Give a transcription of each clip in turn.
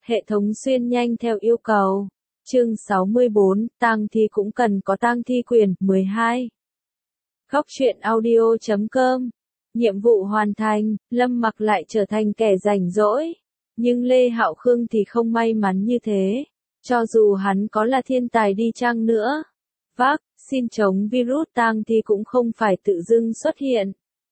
Hệ thống xuyên nhanh theo yêu cầu. Chương 64, tang thi cũng cần có tang thi quyền. 12. Góc truyện audio.com. Nhiệm vụ hoàn thành, Lâm Mặc lại trở thành kẻ rảnh rỗi. Nhưng Lê Hạo Khương thì không may mắn như thế. Cho dù hắn có là thiên tài đi chăng nữa, vaccine chống virus tang thi cũng không phải tự dưng xuất hiện.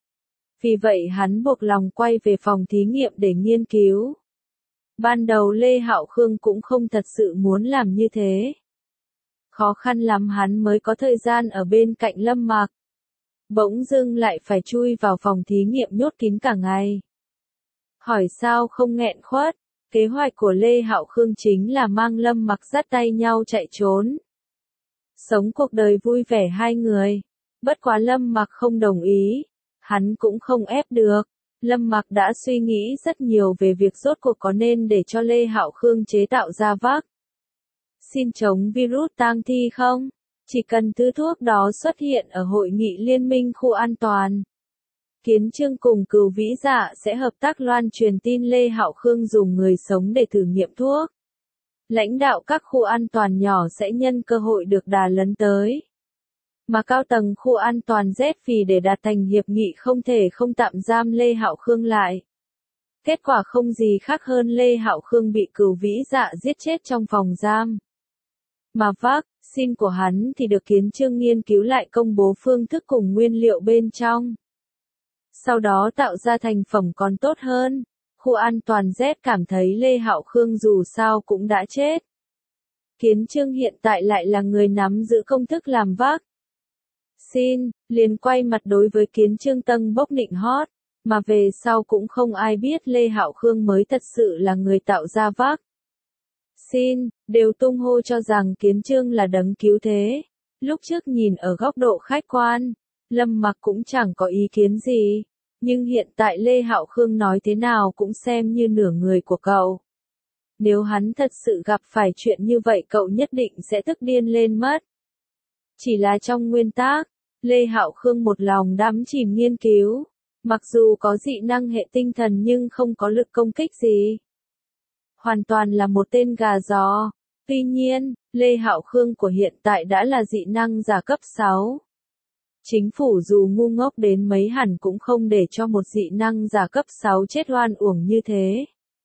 Vì vậy hắn buộc lòng quay về phòng thí nghiệm để nghiên cứu. Ban đầu Lê Hạo Khương cũng không thật sự muốn làm như thế. Khó khăn lắm hắn mới có thời gian ở bên cạnh Lâm Mặc. Bỗng dưng lại phải chui vào phòng thí nghiệm nhốt kín cả ngày. Hỏi sao không nghẹn khuất, kế hoạch của Lê Hạo Khương chính là mang Lâm Mặc dắt tay nhau chạy trốn. Sống cuộc đời vui vẻ hai người. Bất quá Lâm Mặc không đồng ý, hắn cũng không ép được. Lâm Mặc đã suy nghĩ rất nhiều về việc rốt cuộc có nên để cho Lê Hạo Khương chế tạo ra vaccine chống virus tang thi không? Chỉ cần thứ thuốc đó xuất hiện ở hội nghị liên minh khu an toàn, Kiến Chương cùng Cửu Vĩ Dạ sẽ hợp tác loan truyền tin Lê Hạo Khương dùng người sống để thử nghiệm thuốc. Lãnh đạo các khu an toàn nhỏ sẽ nhân cơ hội được đà lấn tới. Mà cao tầng khu an toàn Z vì để đạt thành hiệp nghị không thể không tạm giam Lê Hạo Khương lại. Kết quả không gì khác hơn Lê Hạo Khương bị Cửu Vĩ Dạ giết chết trong phòng giam. Mà vaccine của hắn thì được Kiến Chương nghiên cứu lại công bố phương thức cùng nguyên liệu bên trong. Sau đó tạo ra thành phẩm còn tốt hơn. Khu an toàn Z cảm thấy Lê Hạo Khương dù sao cũng đã chết. Kiến Chương hiện tại lại là người nắm giữ công thức làm vaccine, liền quay mặt đối với Kiến Chương tâng bốc nịnh hót, mà về sau cũng không ai biết Lê Hạo Khương mới thật sự là người tạo ra vaccine, đều tung hô cho rằng Kiến Chương là đấng cứu thế. Lúc trước nhìn ở góc độ khách quan, Lâm Mặc cũng chẳng có ý kiến gì, nhưng hiện tại Lê Hạo Khương nói thế nào cũng xem như nửa người của cậu. Nếu hắn thật sự gặp phải chuyện như vậy cậu nhất định sẽ tức điên lên mất. Chỉ là trong nguyên tắc, Lê Hạo Khương một lòng đắm chìm nghiên cứu, mặc dù có dị năng hệ tinh thần nhưng không có lực công kích gì. Hoàn toàn là một tên gà giò. Tuy nhiên, Lê Hạo Khương của hiện tại đã là dị năng giả cấp 6. Chính phủ dù ngu ngốc đến mấy hẳn cũng không để cho một dị năng giả cấp 6 chết oan uổng như thế.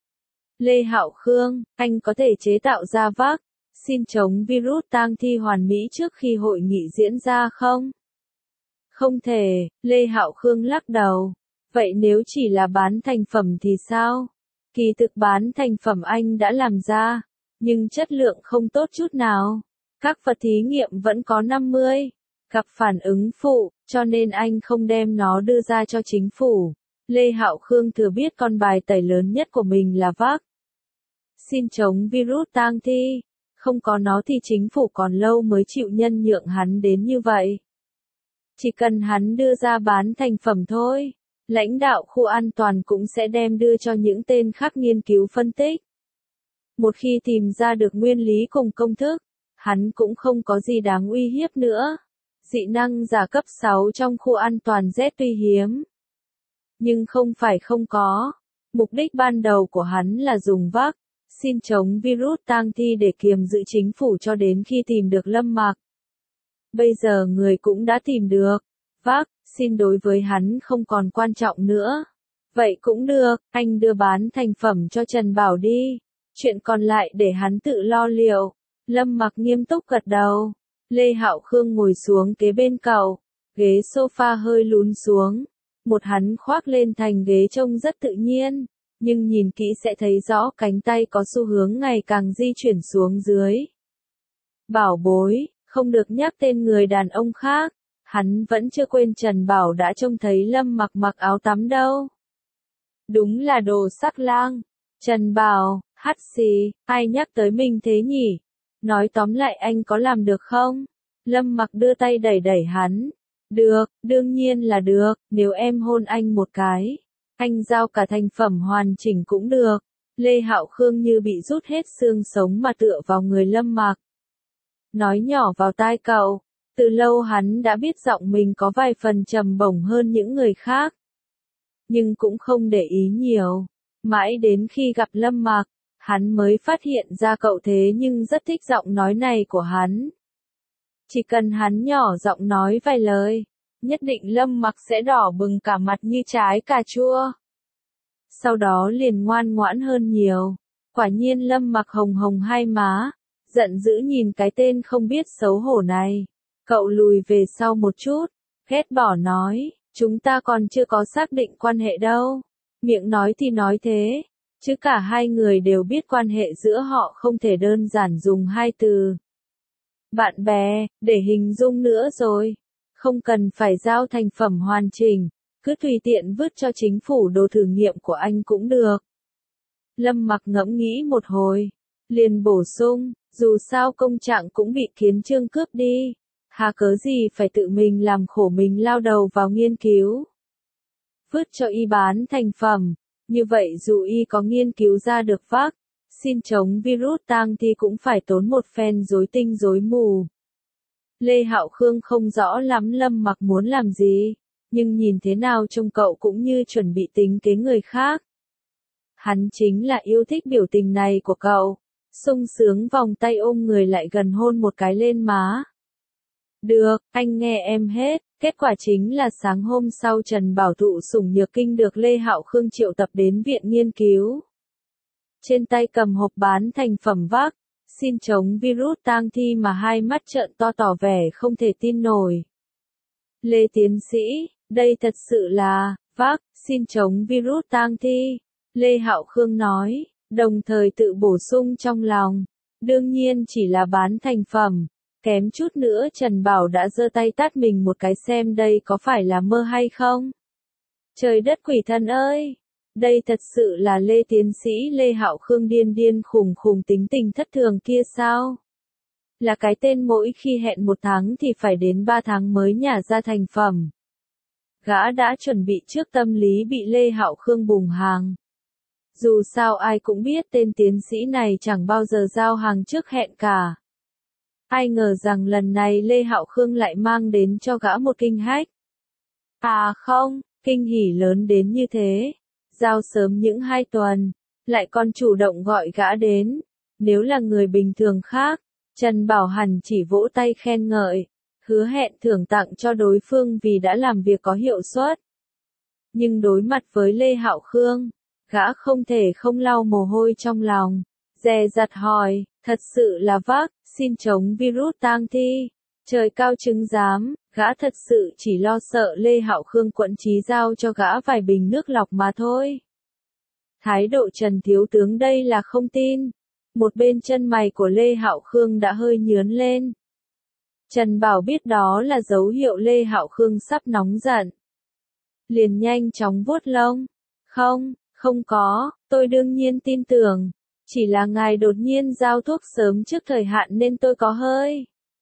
Lê Hạo Khương, anh có thể chế tạo ra vaccine chống virus tang thi hoàn mỹ trước khi hội nghị diễn ra không? Không thể, Lê Hạo Khương lắc đầu. Vậy nếu chỉ là bán thành phẩm thì sao? Kỳ thực bán thành phẩm anh đã làm ra, nhưng chất lượng không tốt chút nào. Các vật thí nghiệm vẫn có 50. Gặp phản ứng phụ, cho nên anh không đem nó đưa ra cho chính phủ. Lê Hạo Khương thừa biết con bài tẩy lớn nhất của mình là vaccine chống virus tang thi. Không có nó thì chính phủ còn lâu mới chịu nhân nhượng hắn đến như vậy. Chỉ cần hắn đưa ra bán thành phẩm thôi, lãnh đạo khu an toàn cũng sẽ đem đưa cho những tên khác nghiên cứu phân tích. Một khi tìm ra được nguyên lý cùng công thức, hắn cũng không có gì đáng uy hiếp nữa. Dị năng giả cấp 6 trong khu an toàn Z tuy hiếm, nhưng không phải không có. Mục đích ban đầu của hắn là dùng vaccine chống virus tang thi để kiềm giữ chính phủ cho đến khi tìm được Lâm Mặc. Bây giờ người cũng đã tìm được, vaccine đối với hắn không còn quan trọng nữa. Vậy cũng được, anh đưa bán thành phẩm cho Trần Bảo đi. Chuyện còn lại để hắn tự lo liệu. Lâm Mặc nghiêm túc gật đầu. Lê Hạo Khương ngồi xuống kế bên cậu, ghế sofa hơi lún xuống. Một hắn khoác lên thành ghế trông rất tự nhiên, nhưng nhìn kỹ sẽ thấy rõ cánh tay có xu hướng ngày càng di chuyển xuống dưới. Bảo bối, không được nhắc tên người đàn ông khác. Hắn vẫn chưa quên Trần Bảo đã trông thấy Lâm Mặc mặc áo tắm đâu. Đúng là đồ sắc lang. Trần Bảo, hắt xì, ai nhắc tới mình thế nhỉ? Nói tóm lại anh có làm được không? Lâm Mặc đưa tay đẩy đẩy hắn. Được, đương nhiên là được, nếu em hôn anh một cái, anh giao cả thành phẩm hoàn chỉnh cũng được. Lê Hạo Khương như bị rút hết xương sống mà tựa vào người Lâm Mặc. Nói nhỏ vào tai cậu, từ lâu hắn đã biết giọng mình có vài phần trầm bổng hơn những người khác. Nhưng cũng không để ý nhiều. Mãi đến khi gặp Lâm Mặc, Hắn mới phát hiện ra cậu thế nhưng rất thích giọng nói này của hắn. Chỉ cần hắn nhỏ giọng nói vài lời, nhất định Lâm Mặc sẽ đỏ bừng cả mặt như trái cà chua. Sau đó liền ngoan ngoãn hơn nhiều. Quả nhiên Lâm Mặc hồng hồng hai má, giận dữ nhìn cái tên không biết xấu hổ này. Cậu lùi về sau một chút, ghét bỏ nói, chúng ta còn chưa có xác định quan hệ đâu. Miệng nói thì nói thế, chứ cả hai người đều biết quan hệ giữa họ không thể đơn giản dùng hai từ bạn bè để hình dung nữa rồi. Không cần phải giao thành phẩm hoàn chỉnh, cứ tùy tiện vứt cho chính phủ đồ thử nghiệm của anh cũng được. Lâm Mặc ngẫm nghĩ một hồi, liền bổ sung, dù sao công trạng cũng bị Kiến Chương cướp đi, hà cớ gì phải tự mình làm khổ mình lao đầu vào nghiên cứu. Vứt cho y bán thành phẩm, như vậy dù y có nghiên cứu ra được vaccine chống virus tang thì cũng phải tốn một phen rối tinh rối mù. Lê Hạo Khương không rõ lắm Lâm Mặc muốn làm gì, nhưng nhìn thế nào trông cậu cũng như chuẩn bị tính kế người khác. Hắn chính là yêu thích biểu tình này của cậu, sung sướng vòng tay ôm người lại gần hôn một cái lên má. Được, anh nghe em hết. Kết quả chính là sáng hôm sau Trần Bảo thụ sủng nhược kinh được Lê Hạo Khương triệu tập đến viện nghiên cứu. Trên tay cầm hộp bán thành phẩm vaccine chống virus tang thi mà hai mắt trợn to tỏ vẻ không thể tin nổi. Lê tiến sĩ, đây thật sự là vaccine chống virus tang thi. Lê Hạo Khương nói, đồng thời tự bổ sung trong lòng. Đương nhiên chỉ là bán thành phẩm. Kém chút nữa Trần Bảo đã giơ tay tát mình một cái xem đây có phải là mơ hay không. Trời đất quỷ thần ơi! Đây thật sự là Lê tiến sĩ Lê Hạo Khương điên điên khùng khùng tính tình thất thường kia sao? Là cái tên mỗi khi hẹn 1 tháng thì phải đến 3 tháng mới nhả ra thành phẩm. Gã đã chuẩn bị trước tâm lý bị Lê Hạo Khương bùng hàng. Dù sao ai cũng biết tên tiến sĩ này chẳng bao giờ giao hàng trước hẹn cả. Ai ngờ rằng lần này Lê Hạo Khương lại mang đến cho gã một kinh hách. À không, kinh hỉ lớn đến như thế. Giao sớm những 2 tuần, lại còn chủ động gọi gã đến. Nếu là người bình thường khác, Trần Bảo hẳn chỉ vỗ tay khen ngợi, hứa hẹn thưởng tặng cho đối phương vì đã làm việc có hiệu suất. Nhưng đối mặt với Lê Hạo Khương, gã không thể không lau mồ hôi trong lòng, dè dặt hỏi, thật sự là vaccine chống virus tang thi. Trời cao chứng giám, gã thật sự chỉ lo sợ Lê Hạo Khương quẫn trí giao cho gã vài bình nước lọc mà thôi. Thái độ Trần thiếu tướng đây là không tin. Một bên chân mày của Lê Hạo Khương đã hơi nhướng lên. Trần Bảo biết đó là dấu hiệu Lê Hạo Khương sắp nóng giận. Liền nhanh chóng vuốt lông. Không có, tôi đương nhiên tin tưởng. Chỉ là ngài đột nhiên giao thuốc sớm trước thời hạn nên tôi có hơi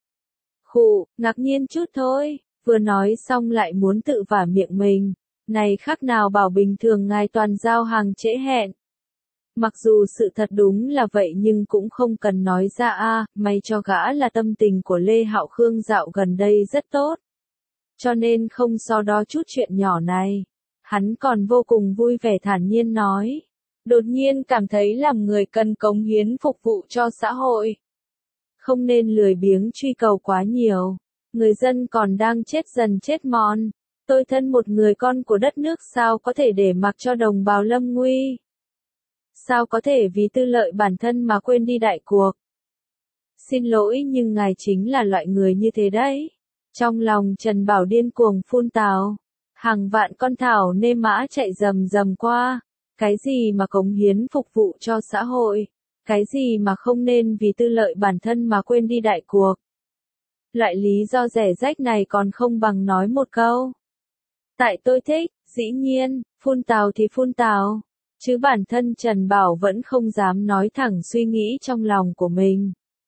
ngạc nhiên chút thôi. Vừa nói xong lại muốn tự vả miệng mình. Này khác nào bảo bình thường ngài toàn giao hàng trễ hẹn. Mặc dù sự thật đúng là vậy nhưng cũng không cần nói ra may cho gã là tâm tình của Lê Hạo Khương dạo gần đây rất tốt. Cho nên không so đo chút chuyện nhỏ này. Hắn còn vô cùng vui vẻ thản nhiên nói. Đột nhiên cảm thấy làm người cần cống hiến phục vụ cho xã hội. Không nên lười biếng truy cầu quá nhiều. Người dân còn đang chết dần chết mòn. Tôi thân một người con của đất nước sao có thể để mặc cho đồng bào lâm nguy. Sao có thể vì tư lợi bản thân mà quên đi đại cuộc. Xin lỗi nhưng ngài chính là loại người như thế đấy. Trong lòng Trần Bảo điên cuồng phun tào. Hàng vạn con thảo nê mã chạy rầm rầm qua. Cái gì mà cống hiến phục vụ cho xã hội? Cái gì mà không nên vì tư lợi bản thân mà quên đi đại cuộc? Loại lý do rẻ rách này còn không bằng nói một câu. Tại tôi thích, dĩ nhiên, phun tào thì phun tào. Chứ bản thân Trần Bảo vẫn không dám nói thẳng suy nghĩ trong lòng của mình.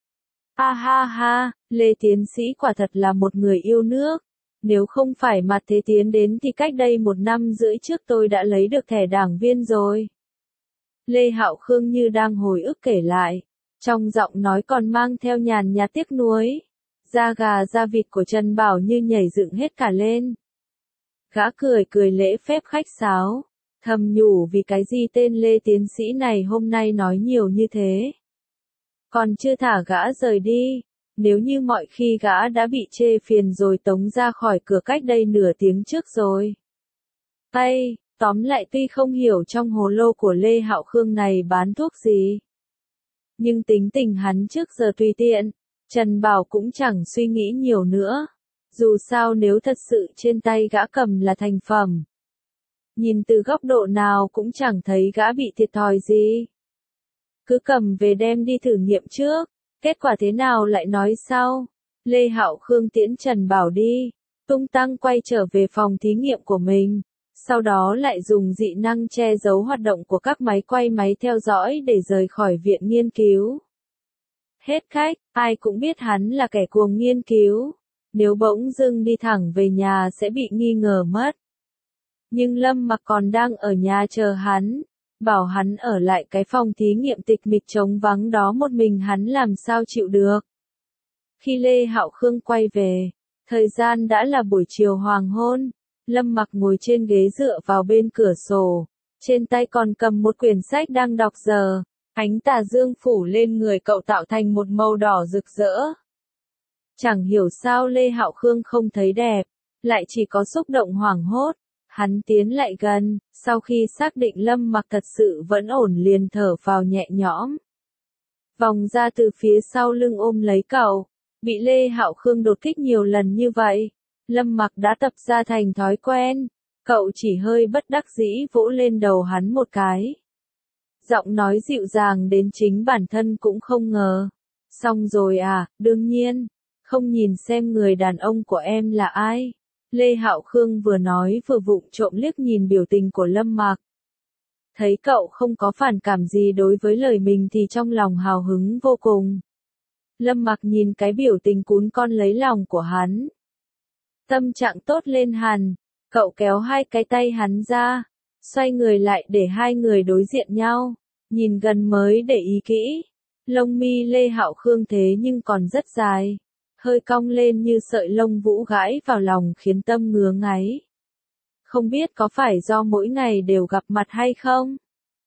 Ha, Lê tiến sĩ quả thật là một người yêu nước. Nếu không phải Mạt Thế Tiến đến thì cách đây 1 năm rưỡi trước tôi đã lấy được thẻ đảng viên rồi. Lê Hạo Khương như đang hồi ức kể lại. Trong giọng nói còn mang theo nhàn nhạt tiếc nuối. Da gà da vịt của Trần Bảo như nhảy dựng hết cả lên. Gã cười lễ phép khách sáo. thầm nhủ vì cái gì tên Lê tiến sĩ này hôm nay nói nhiều như thế. Còn chưa thả gã rời đi, nếu như mọi khi gã đã bị chê phiền rồi tống ra khỏi cửa cách đây nửa tiếng trước rồi. Tóm lại tuy không hiểu trong hồ lô của Lê Hạo Khương này bán thuốc gì. Nhưng tính tình hắn trước giờ tùy tiện, Trần Bảo cũng chẳng suy nghĩ nhiều nữa. Dù sao nếu thật sự trên tay gã cầm là thành phẩm. Nhìn từ góc độ nào cũng chẳng thấy gã bị thiệt thòi gì. Cứ cầm về đem đi thử nghiệm trước, kết quả thế nào lại nói sau. Lê Hạo Khương tiễn Trần Bảo đi, tung tăng quay trở về phòng thí nghiệm của mình. Sau đó lại dùng dị năng che giấu hoạt động của các máy quay máy theo dõi để rời khỏi viện nghiên cứu. Hết khách, ai cũng biết hắn là kẻ cuồng nghiên cứu. Nếu bỗng dưng đi thẳng về nhà sẽ bị nghi ngờ mất. Nhưng Lâm Mặc còn đang ở nhà chờ hắn, bảo hắn ở lại cái phòng thí nghiệm tịch mịch trống vắng đó một mình hắn làm sao chịu được. Khi Lê Hạo Khương quay về, thời gian đã là buổi chiều hoàng hôn, Lâm Mặc ngồi trên ghế dựa vào bên cửa sổ, trên tay còn cầm một quyển sách đang đọc giờ, ánh tà dương phủ lên người cậu tạo thành một màu đỏ rực rỡ. Chẳng hiểu sao Lê Hạo Khương không thấy đẹp, lại chỉ có xúc động hoảng hốt. Hắn tiến lại gần, sau khi xác định Lâm Mặc thật sự vẫn ổn liền thở vào nhẹ nhõm. Vòng ra từ phía sau lưng ôm lấy cậu, bị Lê Hạo Khương đột kích nhiều lần như vậy, Lâm Mặc đã tập ra thành thói quen, cậu chỉ hơi bất đắc dĩ vỗ lên đầu hắn một cái. Giọng nói dịu dàng đến chính bản thân cũng không ngờ. Xong rồi à, đương nhiên, không nhìn xem người đàn ông của em là ai. Lê Hạo Khương vừa nói vừa vụng trộm liếc nhìn biểu tình của Lâm Mặc. Thấy cậu không có phản cảm gì đối với lời mình thì trong lòng hào hứng vô cùng. Lâm Mặc nhìn cái biểu tình cún con lấy lòng của hắn. Tâm trạng tốt lên hẳn, cậu kéo hai cái tay hắn ra, xoay người lại để hai người đối diện nhau, nhìn gần mới để ý kỹ. Lông mi Lê Hạo Khương thế nhưng còn rất dài, hơi cong lên như sợi lông vũ gãi vào lòng khiến tâm ngứa ngáy. Không biết có phải do mỗi ngày đều gặp mặt hay không?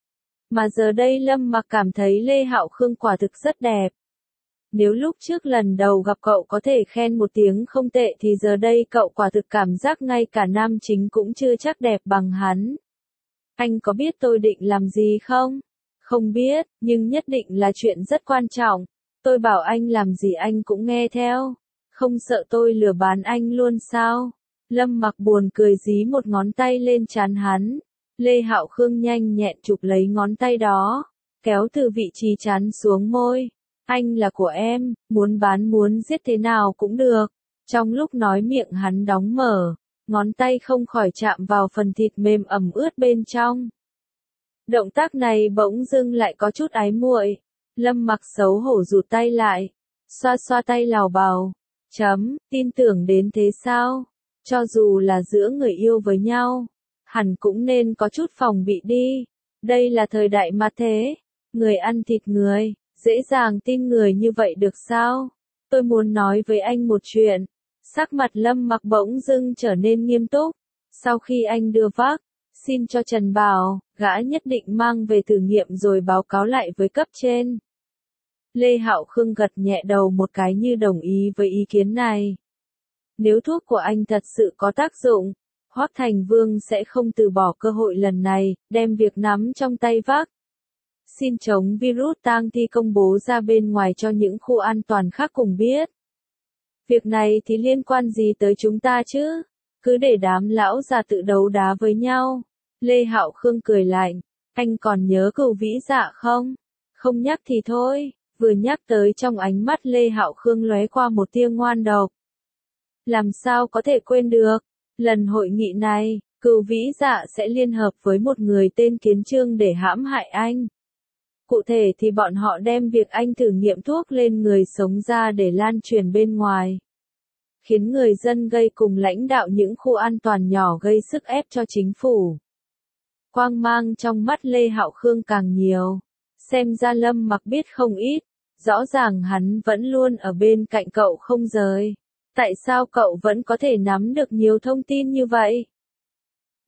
Mà giờ đây Lâm Mặc cảm thấy Lê Hạo Khương quả thực rất đẹp. Nếu lúc trước lần đầu gặp cậu có thể khen một tiếng không tệ thì giờ đây cậu quả thực cảm giác ngay cả nam chính cũng chưa chắc đẹp bằng hắn. Anh có biết tôi định làm gì không? Không biết, nhưng nhất định là chuyện rất quan trọng. Tôi bảo anh làm gì anh cũng nghe theo. Không sợ tôi lừa bán anh luôn sao? Lâm Mặc buồn cười dí một ngón tay lên trán hắn. Lê Hạo Khương nhanh nhẹn chụp lấy ngón tay đó, kéo từ vị trí trán xuống môi. Anh là của em, muốn bán muốn giết thế nào cũng được. Trong lúc nói miệng hắn đóng mở, ngón tay không khỏi chạm vào phần thịt mềm ẩm ướt bên trong. Động tác này bỗng dưng lại có chút ái muội. Lâm Mặc xấu hổ rụt tay lại, xoa xoa tay lào bào. Tin tưởng đến thế sao? Cho dù là giữa người yêu với nhau, hẳn cũng nên có chút phòng bị đi. Đây là thời đại mà thế, người ăn thịt người, dễ dàng tin người như vậy được sao? Tôi muốn nói với anh một chuyện. Sắc mặt Lâm Mặc bỗng dưng trở nên nghiêm túc. Sau khi anh đưa vác xin cho Trần Bảo, gã nhất định mang về thử nghiệm rồi báo cáo lại với cấp trên. Lê Hạo Khương gật nhẹ đầu một cái như đồng ý với ý kiến này. Nếu thuốc của anh thật sự có tác dụng, Hoắc Thành Vương sẽ không từ bỏ cơ hội lần này, đem việc nắm trong tay vác xin chống virus tang thi công bố ra bên ngoài cho những khu an toàn khác cùng biết. Việc này thì liên quan gì tới chúng ta chứ? Cứ để đám lão già tự đấu đá với nhau. Lê Hạo Khương cười lạnh, anh còn nhớ Cửu Vĩ Dạ không? Không nhắc thì thôi, vừa nhắc tới trong ánh mắt Lê Hạo Khương lóe qua một tia ngoan độc. Làm sao có thể quên được? Lần hội nghị này, Cửu Vĩ Dạ sẽ liên hợp với một người tên Kiến Trương để hãm hại anh. Cụ thể thì bọn họ đem việc anh thử nghiệm thuốc lên người sống ra để lan truyền bên ngoài. Khiến người dân gây cùng lãnh đạo những khu an toàn nhỏ gây sức ép cho chính phủ. Quang mang trong mắt Lê Hạo Khương càng nhiều. Xem ra Lâm Mặc biết không ít. Rõ ràng hắn vẫn luôn ở bên cạnh cậu không rời. Tại sao cậu vẫn có thể nắm được nhiều thông tin như vậy?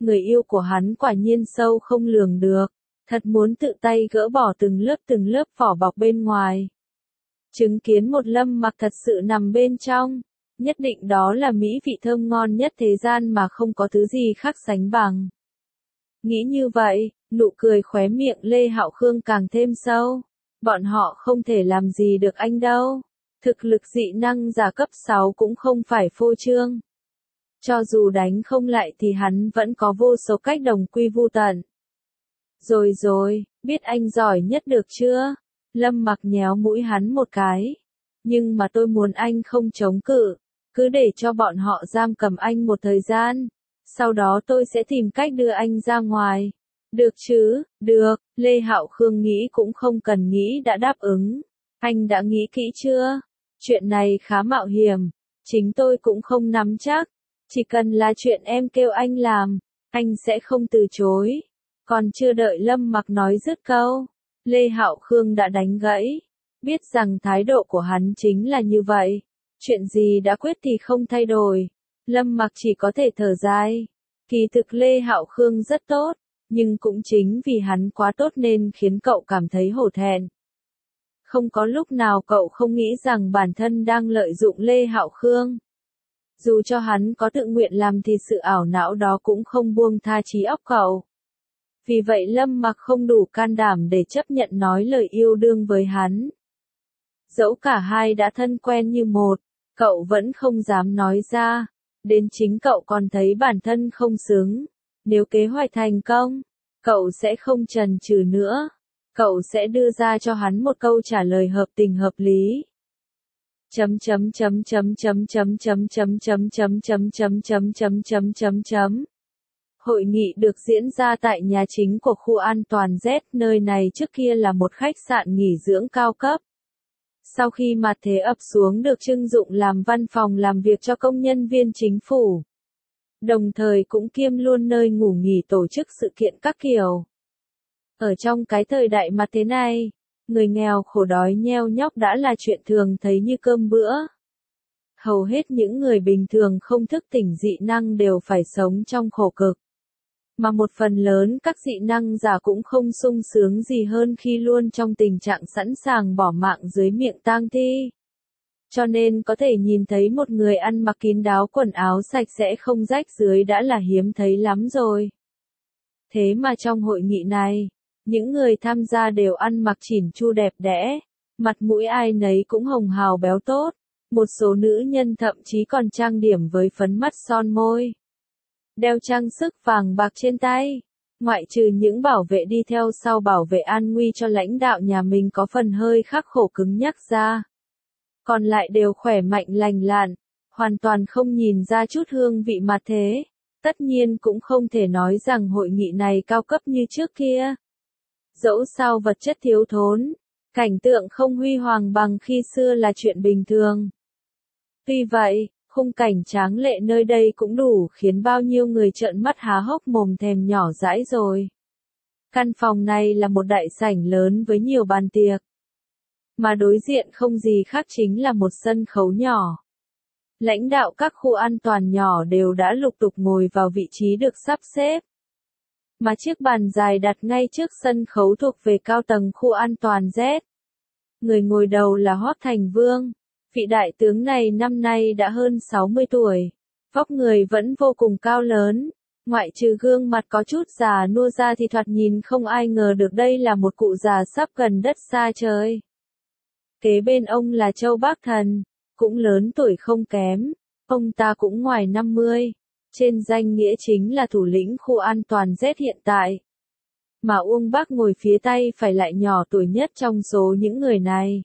Người yêu của hắn quả nhiên sâu không lường được, thật muốn tự tay gỡ bỏ từng lớp vỏ bọc bên ngoài. Chứng kiến một Lâm Mặc thật sự nằm bên trong, nhất định đó là mỹ vị thơm ngon nhất thế gian mà không có thứ gì khác sánh bằng. Nghĩ như vậy, nụ cười khóe miệng Lê Hạo Khương càng thêm sâu. Bọn họ không thể làm gì được anh đâu. Thực lực dị năng giả cấp 6 cũng không phải phô trương. Cho dù đánh không lại thì hắn vẫn có vô số cách đồng quy vu tận. Rồi, biết anh giỏi nhất được chưa? Lâm Mặc nhéo mũi hắn một cái. Nhưng mà tôi muốn anh không chống cự, cứ để cho bọn họ giam cầm anh một thời gian. Sau đó tôi sẽ tìm cách đưa anh ra ngoài. Được chứ, được, Lê Hạo Khương nghĩ cũng không cần nghĩ đã đáp ứng. Anh đã nghĩ kỹ chưa? Chuyện này khá mạo hiểm, chính tôi cũng không nắm chắc. Chỉ cần là chuyện em kêu anh làm, anh sẽ không từ chối. Còn chưa đợi Lâm Mặc nói dứt câu, Lê Hạo Khương đã đánh gãy. Biết rằng thái độ của hắn chính là như vậy. Chuyện gì đã quyết thì không thay đổi. Lâm Mặc chỉ có thể thở dài. Kỳ thực Lê Hạo Khương rất tốt, nhưng cũng chính vì hắn quá tốt nên khiến cậu cảm thấy hổ thẹn. Không có lúc nào cậu không nghĩ rằng bản thân đang lợi dụng Lê Hạo Khương. Dù cho hắn có tự nguyện làm thì sự ảo não đó cũng không buông tha trí óc cậu. Vì vậy Lâm Mặc không đủ can đảm để chấp nhận nói lời yêu đương với hắn. Dẫu cả hai đã thân quen như một, cậu vẫn không dám nói ra. Đến chính cậu còn thấy bản thân không xứng. Nếu kế hoạch thành công, cậu sẽ không chần chừ nữa. Cậu sẽ đưa ra cho hắn một câu trả lời hợp tình hợp lý. Hội nghị được diễn ra tại nhà chính của khu an toàn Z, nơi này trước kia là một khách sạn nghỉ dưỡng cao cấp. Sau khi mặt thế ập xuống được trưng dụng làm văn phòng làm việc cho công nhân viên chính phủ. Đồng thời cũng kiêm luôn nơi ngủ nghỉ tổ chức sự kiện các kiểu. Ở trong cái thời đại mặt thế này, người nghèo khổ đói nheo nhóc đã là chuyện thường thấy như cơm bữa. Hầu hết những người bình thường không thức tỉnh dị năng đều phải sống trong khổ cực. Mà một phần lớn các dị năng giả cũng không sung sướng gì hơn khi luôn trong tình trạng sẵn sàng bỏ mạng dưới miệng tang thi. Cho nên có thể nhìn thấy một người ăn mặc kín đáo quần áo sạch sẽ không rách rưới đã là hiếm thấy lắm rồi. Thế mà trong hội nghị này, những người tham gia đều ăn mặc chỉn chu đẹp đẽ, mặt mũi ai nấy cũng hồng hào béo tốt, một số nữ nhân thậm chí còn trang điểm với phấn mắt son môi. Đeo trang sức vàng bạc trên tay, ngoại trừ những bảo vệ đi theo sau bảo vệ an nguy cho lãnh đạo nhà mình có phần hơi khắc khổ cứng nhắc ra. Còn lại đều khỏe mạnh lành lặn, hoàn toàn không nhìn ra chút hương vị mặt thế. Tất nhiên cũng không thể nói rằng hội nghị này cao cấp như trước kia. Dẫu sao vật chất thiếu thốn, cảnh tượng không huy hoàng bằng khi xưa là chuyện bình thường. Tuy vậy, khung cảnh tráng lệ nơi đây cũng đủ khiến bao nhiêu người trợn mắt há hốc mồm thèm nhỏ dãi rồi. Căn phòng này là một đại sảnh lớn với nhiều bàn tiệc. Mà đối diện không gì khác chính là một sân khấu nhỏ. Lãnh đạo các khu an toàn nhỏ đều đã lục tục ngồi vào vị trí được sắp xếp. Mà chiếc bàn dài đặt ngay trước sân khấu thuộc về cao tầng khu an toàn Z. Người ngồi đầu là Hoắc Thành Vương. Vị đại tướng này năm nay đã hơn 60 tuổi. Vóc người vẫn vô cùng cao lớn. Ngoại trừ gương mặt có chút già nua ra thì thoạt nhìn không ai ngờ được đây là một cụ già sắp gần đất xa trời. Kế bên ông là Châu Bác Thần, cũng lớn tuổi không kém. Ông ta cũng ngoài 50. Trên danh nghĩa chính là thủ lĩnh khu an toàn Z hiện tại. Mà Uông Bác ngồi phía tay phải lại nhỏ tuổi nhất trong số những người này.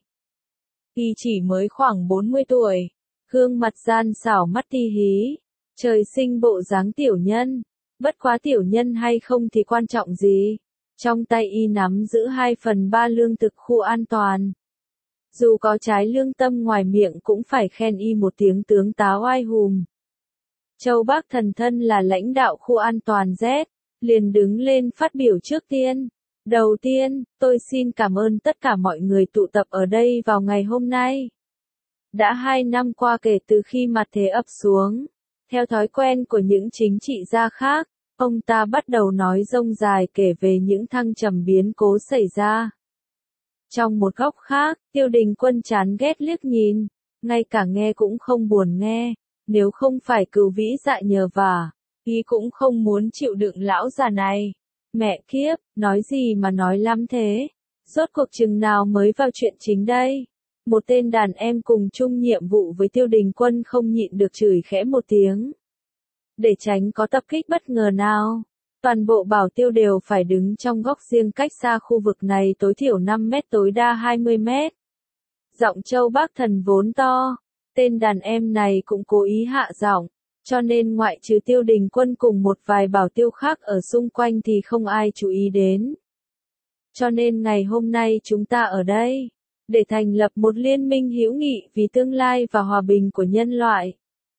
Y chỉ mới khoảng 40 tuổi, gương mặt gian xảo mắt ti hí, trời sinh bộ dáng tiểu nhân, bất quá tiểu nhân hay không thì quan trọng gì, trong tay y nắm giữ 2/3 lương thực khu an toàn. Dù có trái lương tâm ngoài miệng cũng phải khen y một tiếng tướng tá oai hùm. Châu Bác Thần thân là lãnh đạo khu an toàn Z, liền đứng lên phát biểu trước tiên. Đầu tiên, tôi xin cảm ơn tất cả mọi người tụ tập ở đây vào ngày hôm nay. Đã 2 năm qua kể từ khi mặt thế ập xuống, theo thói quen của những chính trị gia khác, Ông ta bắt đầu nói rông dài kể về những thăng trầm biến cố xảy ra. Trong một góc khác, Tiêu Đình Quân chán ghét liếc nhìn, ngay cả nghe cũng không buồn nghe, nếu không phải Cửu Vĩ Dạ nhờ vả, y cũng không muốn chịu đựng lão già này. Mẹ kiếp, nói gì mà nói lắm thế? Rốt cuộc chừng nào mới vào chuyện chính đây? Một tên đàn em cùng chung nhiệm vụ với Tiêu Đình Quân không nhịn được chửi khẽ một tiếng. Để tránh có tập kích bất ngờ nào, toàn bộ bảo tiêu đều phải đứng trong góc riêng cách xa khu vực này tối thiểu 5 mét tối đa 20 mét. Giọng Châu Bác Thần vốn to, tên đàn em này cũng cố ý hạ giọng, cho nên ngoại trừ Tiêu Đình Quân cùng một vài bảo tiêu khác ở xung quanh thì không ai chú ý đến. Cho nên ngày hôm nay chúng ta ở đây, để thành lập một liên minh hữu nghị vì tương lai và hòa bình của nhân loại.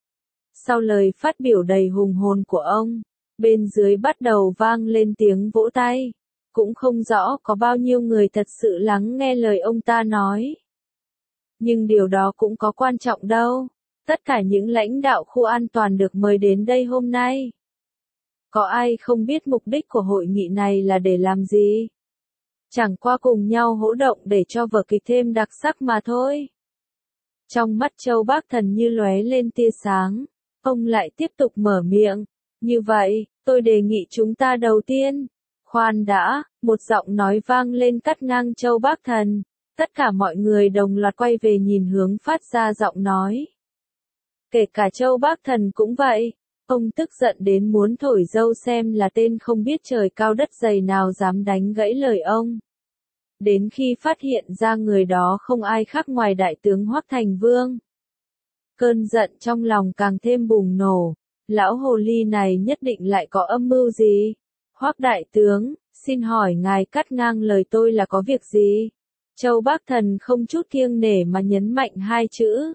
Sau lời phát biểu đầy hùng hồn của ông, bên dưới bắt đầu vang lên tiếng vỗ tay. Cũng không rõ có bao nhiêu người thật sự lắng nghe lời ông ta nói. Nhưng điều đó cũng có quan trọng đâu. Tất cả những lãnh đạo khu an toàn được mời đến đây hôm nay. Có ai không biết mục đích của hội nghị này là để làm gì? Chẳng qua cùng nhau hỗ động để cho vở kịch thêm đặc sắc mà thôi. Trong mắt Châu Bác Thần như lóe lên tia sáng. Ông lại tiếp tục mở miệng. Như vậy, tôi đề nghị chúng ta đầu tiên. Khoan đã, một giọng nói vang lên cắt ngang Châu Bác Thần. Tất cả mọi người đồng loạt quay về nhìn hướng phát ra giọng nói. Kể cả Châu Bác Thần cũng vậy. Ông tức giận đến muốn thổi dâu xem là tên không biết trời cao đất dày nào dám đánh gãy lời ông. Đến khi phát hiện ra người đó không ai khác ngoài đại tướng Hoắc Thành Vương. Cơn giận trong lòng càng thêm bùng nổ, lão hồ ly này nhất định lại có âm mưu gì? Hoắc đại tướng, xin hỏi ngài cắt ngang lời tôi là có việc gì? Châu Bác Thần không chút kiêng nể mà nhấn mạnh hai chữ.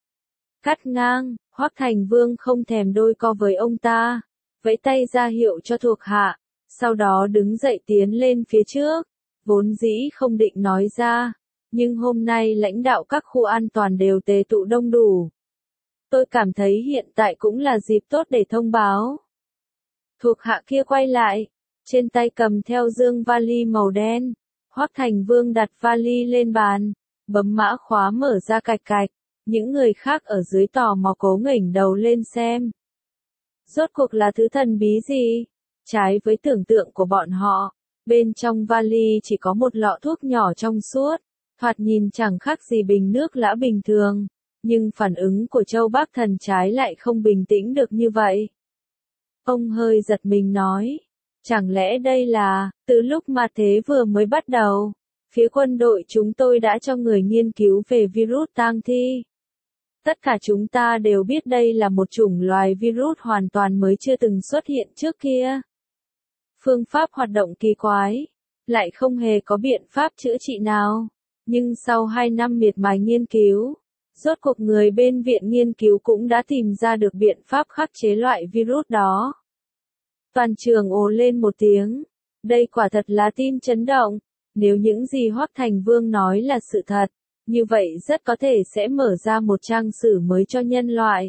Cắt ngang, Hoắc Thành Vương không thèm đôi co với ông ta, vẫy tay ra hiệu cho thuộc hạ, sau đó đứng dậy tiến lên phía trước, vốn dĩ không định nói ra, nhưng hôm nay lãnh đạo các khu an toàn đều tề tụ đông đủ. Tôi cảm thấy hiện tại cũng là dịp tốt để thông báo. Thuộc hạ kia quay lại, trên tay cầm theo dương vali màu đen. Hoắc Thành Vương đặt vali lên bàn, bấm mã khóa mở ra cạch cạch. Những người khác ở dưới tò mò cố ngẩng đầu lên xem. Rốt cuộc là thứ thần bí gì? Trái với tưởng tượng của bọn họ, bên trong vali chỉ có một lọ thuốc nhỏ trong suốt, thoạt nhìn chẳng khác gì bình nước lã bình thường. Nhưng phản ứng của Châu Bác Thần trái lại không bình tĩnh được như vậy. Ông hơi giật mình nói, chẳng lẽ đây là, từ lúc mà thế vừa mới bắt đầu, phía quân đội chúng tôi đã cho người nghiên cứu về virus tang thi. Tất cả chúng ta đều biết đây là một chủng loài virus hoàn toàn mới chưa từng xuất hiện trước kia. Phương pháp hoạt động kỳ quái, lại không hề có biện pháp chữa trị nào. Nhưng sau 2 năm miệt mài nghiên cứu, rốt cuộc người bên viện nghiên cứu cũng đã tìm ra được biện pháp khắc chế loại virus đó. Toàn trường ồ lên một tiếng. Đây quả thật là tin chấn động. Nếu những gì Hoắc Thành Vương nói là sự thật, như vậy rất có thể sẽ mở ra một trang sử mới cho nhân loại.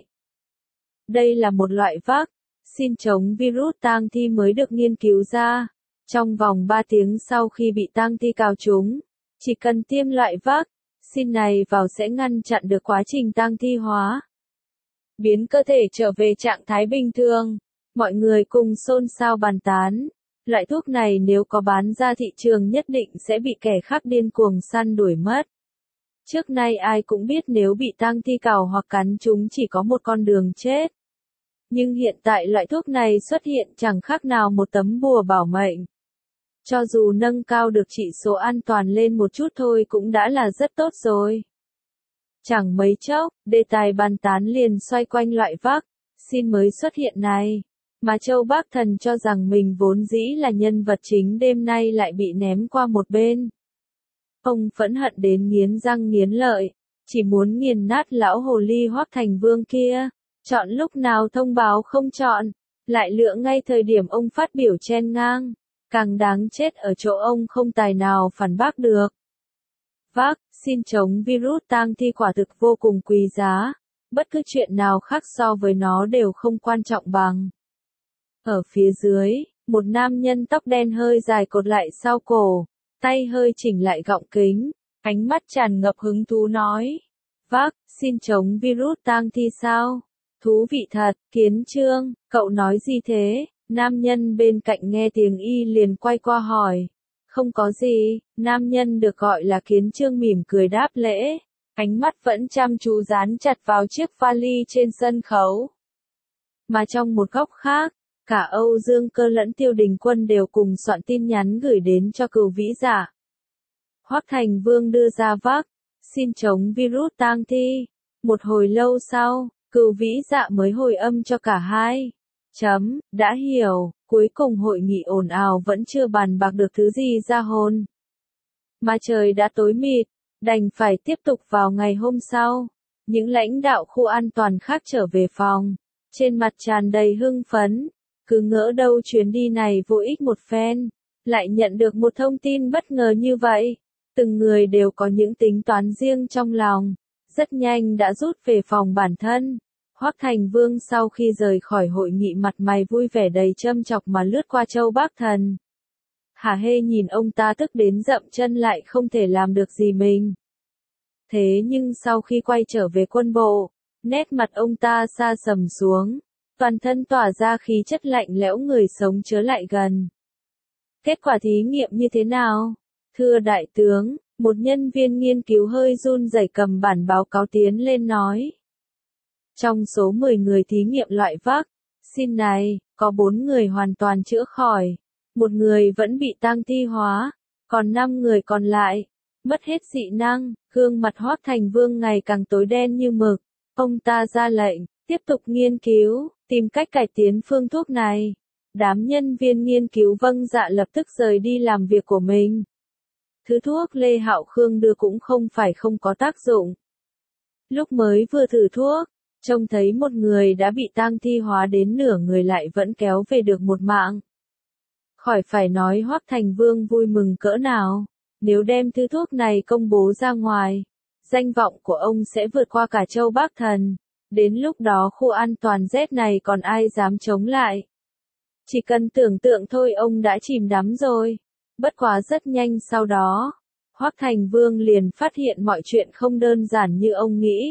Đây là một loại vaccine chống virus tang thi mới được nghiên cứu ra. Trong vòng 3 tiếng sau khi bị tang thi cào trúng, chỉ cần tiêm loại vaccine này vào sẽ ngăn chặn được quá trình tang thi hóa, biến cơ thể trở về trạng thái bình thường. Mọi người cùng xôn xao bàn tán. Loại thuốc này nếu có bán ra thị trường nhất định sẽ bị kẻ khác điên cuồng săn đuổi mất. Trước nay ai cũng biết nếu bị tang thi cào hoặc cắn chúng chỉ có một con đường chết. Nhưng hiện tại loại thuốc này xuất hiện chẳng khác nào một tấm bùa bảo mệnh. Cho dù nâng cao được chỉ số an toàn lên một chút thôi cũng đã là rất tốt rồi. Chẳng mấy chốc, đề tài bàn tán liền xoay quanh loại vaccine mới xuất hiện này. Mà Châu Bác Thần cho rằng mình vốn dĩ là nhân vật chính đêm nay lại bị ném qua một bên. Ông phẫn hận đến nghiến răng nghiến lợi, chỉ muốn nghiền nát lão hồ ly Hoắc Thành Vương kia. Chọn lúc nào thông báo không chọn, lại lựa ngay thời điểm ông phát biểu chen ngang. Càng đáng chết ở chỗ ông không tài nào phản bác được. Vaccine chống virus tang thi quả thực vô cùng quý giá. Bất cứ chuyện nào khác so với nó đều không quan trọng bằng. Ở phía dưới, một nam nhân tóc đen hơi dài cột lại sau cổ, tay hơi chỉnh lại gọng kính, ánh mắt tràn ngập hứng thú nói. Vaccine chống virus tang thi sao? Thú vị thật, Kiến Trương, cậu nói gì thế? Nam nhân bên cạnh nghe tiếng y liền quay qua hỏi. Không có gì, nam nhân được gọi là Kiến Trương mỉm cười đáp lễ, ánh mắt vẫn chăm chú dán chặt vào chiếc vali trên sân khấu. Mà trong một góc khác, cả Âu Dương Cơ lẫn Tiêu Đình Quân đều cùng soạn tin nhắn gửi đến cho Cửu Vĩ Dạ. Hoắc Thành Vương đưa ra vaccine chống virus tang thi. Một hồi lâu sau, Cửu Vĩ Dạ mới hồi âm cho cả hai. Đã hiểu, cuối cùng hội nghị ồn ào vẫn chưa bàn bạc được thứ gì ra hồn. Mà trời đã tối mịt, đành phải tiếp tục vào ngày hôm sau. Những lãnh đạo khu an toàn khác trở về phòng, trên mặt tràn đầy hưng phấn, cứ ngỡ đâu chuyến đi này vô ích một phen, lại nhận được một thông tin bất ngờ như vậy. Từng người đều có những tính toán riêng trong lòng, rất nhanh đã rút về phòng bản thân. Hoắc Thành Vương sau khi rời khỏi hội nghị mặt mày vui vẻ đầy châm chọc mà lướt qua Châu Bác Thần. Hà Hê nhìn ông ta tức đến dậm chân lại không thể làm được gì mình. Thế nhưng sau khi quay trở về quân bộ, nét mặt ông ta sa sầm xuống, toàn thân tỏa ra khí chất lạnh lẽo người sống chớ lại gần. Kết quả thí nghiệm như thế nào? Thưa đại tướng, một nhân viên nghiên cứu hơi run rẩy cầm bản báo cáo tiến lên nói. Trong số 10 người thí nghiệm loại vaccine này, có 4 người hoàn toàn chữa khỏi, một người vẫn bị tang thi hóa, còn 5 người còn lại mất hết dị năng. Gương mặt Hoắc Thành Vương ngày càng tối đen như mực, ông ta ra lệnh, tiếp tục nghiên cứu, tìm cách cải tiến phương thuốc này. Đám nhân viên nghiên cứu vâng dạ lập tức rời đi làm việc của mình. Thứ thuốc Lê Hạo Khương đưa cũng không phải không có tác dụng. Lúc mới vừa thử thuốc, trông thấy một người đã bị tang thi hóa đến nửa người lại vẫn kéo về được một mạng. Khỏi phải nói Hoắc Thành Vương vui mừng cỡ nào, nếu đem thứ thuốc này công bố ra ngoài, danh vọng của ông sẽ vượt qua cả Châu Bác Thần, đến lúc đó khu an toàn Z này còn ai dám chống lại. Chỉ cần tưởng tượng thôi ông đã chìm đắm rồi. Bất quá rất nhanh sau đó, Hoắc Thành Vương liền phát hiện mọi chuyện không đơn giản như ông nghĩ.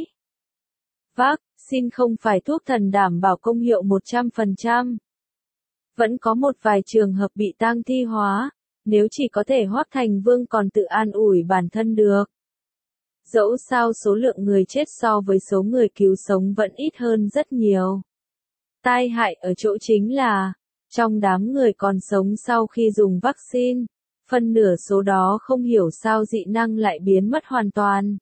Vaccine không phải thuốc thần đảm bảo công hiệu 100%. Vẫn có một vài trường hợp bị tang thi hóa, nếu chỉ có thể Hoắc Thành Vương còn tự an ủi bản thân được. Dẫu sao số lượng người chết so với số người cứu sống vẫn ít hơn rất nhiều. Tai hại ở chỗ chính là, trong đám người còn sống sau khi dùng vaccine, phần nửa số đó không hiểu sao dị năng lại biến mất hoàn toàn.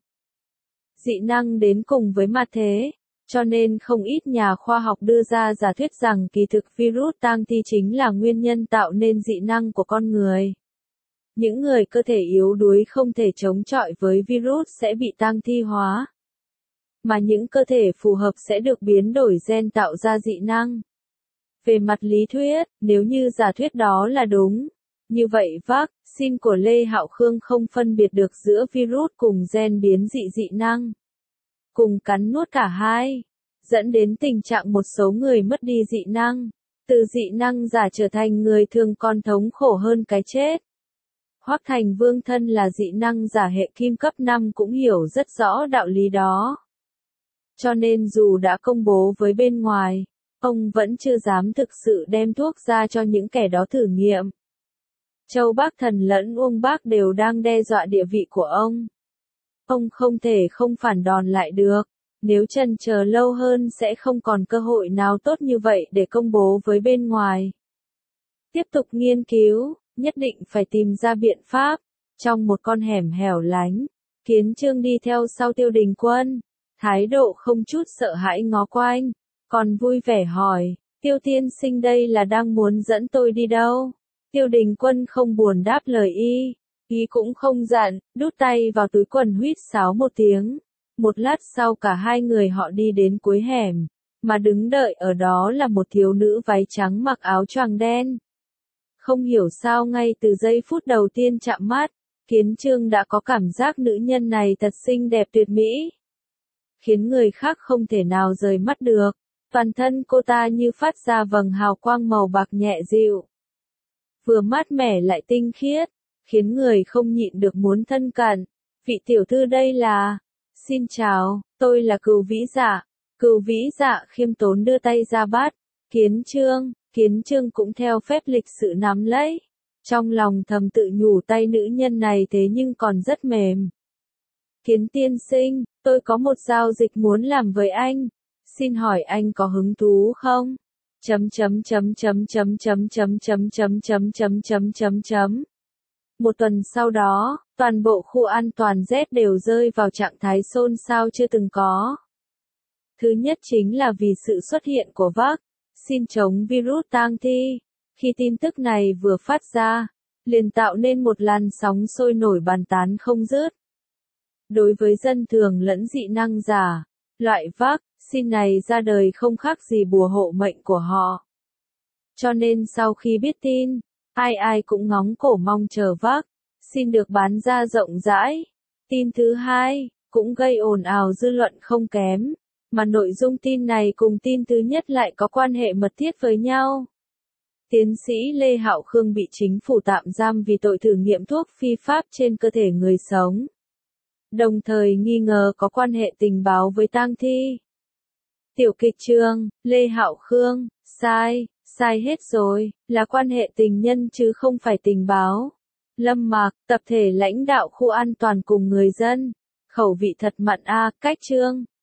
Dị năng đến cùng với mặt thế, cho nên không ít nhà khoa học đưa ra giả thuyết rằng kỳ thực virus tang thi chính là nguyên nhân tạo nên dị năng của con người. Những người cơ thể yếu đuối không thể chống chọi với virus sẽ bị tang thi hóa, mà những cơ thể phù hợp sẽ được biến đổi gen tạo ra dị năng. Về mặt lý thuyết, nếu như giả thuyết đó là đúng, như vậy vaccine của Lê Hạo Khương không phân biệt được giữa virus cùng gen biến dị năng, cùng cắn nuốt cả hai, dẫn đến tình trạng một số người mất đi dị năng, từ dị năng giả trở thành người thường còn thống khổ hơn cái chết. Hoắc Thành Vương thân là dị năng giả hệ kim cấp 5 cũng hiểu rất rõ đạo lý đó. Cho nên dù đã công bố với bên ngoài, ông vẫn chưa dám thực sự đem thuốc ra cho những kẻ đó thử nghiệm. Châu Bác Thần lẫn Uông Bác đều đang đe dọa địa vị của ông. Ông không thể không phản đòn lại được, nếu chần chờ lâu hơn sẽ không còn cơ hội nào tốt như vậy để công bố với bên ngoài. Tiếp tục nghiên cứu, nhất định phải tìm ra biện pháp. Trong một con hẻm hẻo lánh, Kiến Trương đi theo sau Tiêu Đình Quân, thái độ không chút sợ hãi ngó quanh, còn vui vẻ hỏi, Tiêu tiên sinh đây là đang muốn dẫn tôi đi đâu? Tiêu Đình Quân không buồn đáp lời y cũng không dặn, đút tay vào túi quần huýt sáo một tiếng. Một lát sau cả hai người họ đi đến cuối hẻm, mà đứng đợi ở đó là một thiếu nữ váy trắng mặc áo choàng đen. Không hiểu sao ngay từ giây phút đầu tiên chạm mắt, Kiến Trương đã có cảm giác nữ nhân này thật xinh đẹp tuyệt mỹ, khiến người khác không thể nào rời mắt được. Toàn thân cô ta như phát ra vầng hào quang màu bạc nhẹ dịu. Vừa mát mẻ lại tinh khiết, khiến người không nhịn được muốn thân cận. Vị tiểu thư đây là... Xin chào, tôi là Cửu Vĩ Dạ. Cửu Vĩ Dạ khiêm tốn đưa tay ra bắt. Kiến Trương cũng theo phép lịch sự nắm lấy. Trong lòng thầm tự nhủ tay nữ nhân này thế nhưng còn rất mềm. Kiến tiên sinh, tôi có một giao dịch muốn làm với anh. Xin hỏi anh có hứng thú không? Một tuần sau đó, toàn bộ khu an toàn Z đều rơi vào trạng thái xôn xao chưa từng có. Thứ nhất chính là vì sự xuất hiện của vaccine chống virus tang thi. Khi tin tức này vừa phát ra, liền tạo nên một làn sóng sôi nổi bàn tán không dứt. Đối với dân thường lẫn dị năng giả, loại vaccine này ra đời không khác gì bùa hộ mệnh của họ. Cho nên sau khi biết tin, ai cũng ngóng cổ mong chờ vaccine được bán ra rộng rãi. Tin thứ hai, cũng gây ồn ào dư luận không kém, mà nội dung tin này cùng tin thứ nhất lại có quan hệ mật thiết với nhau. Tiến sĩ Lê Hạo Khương bị chính phủ tạm giam vì tội thử nghiệm thuốc phi pháp trên cơ thể người sống. Đồng thời nghi ngờ có quan hệ tình báo với tang thi. Tiểu kịch chương, Lê Hạo Khương, sai hết rồi, là quan hệ tình nhân chứ không phải tình báo. Lâm Mạc, tập thể lãnh đạo khu an toàn cùng người dân. Khẩu vị thật mặn a, cách chương.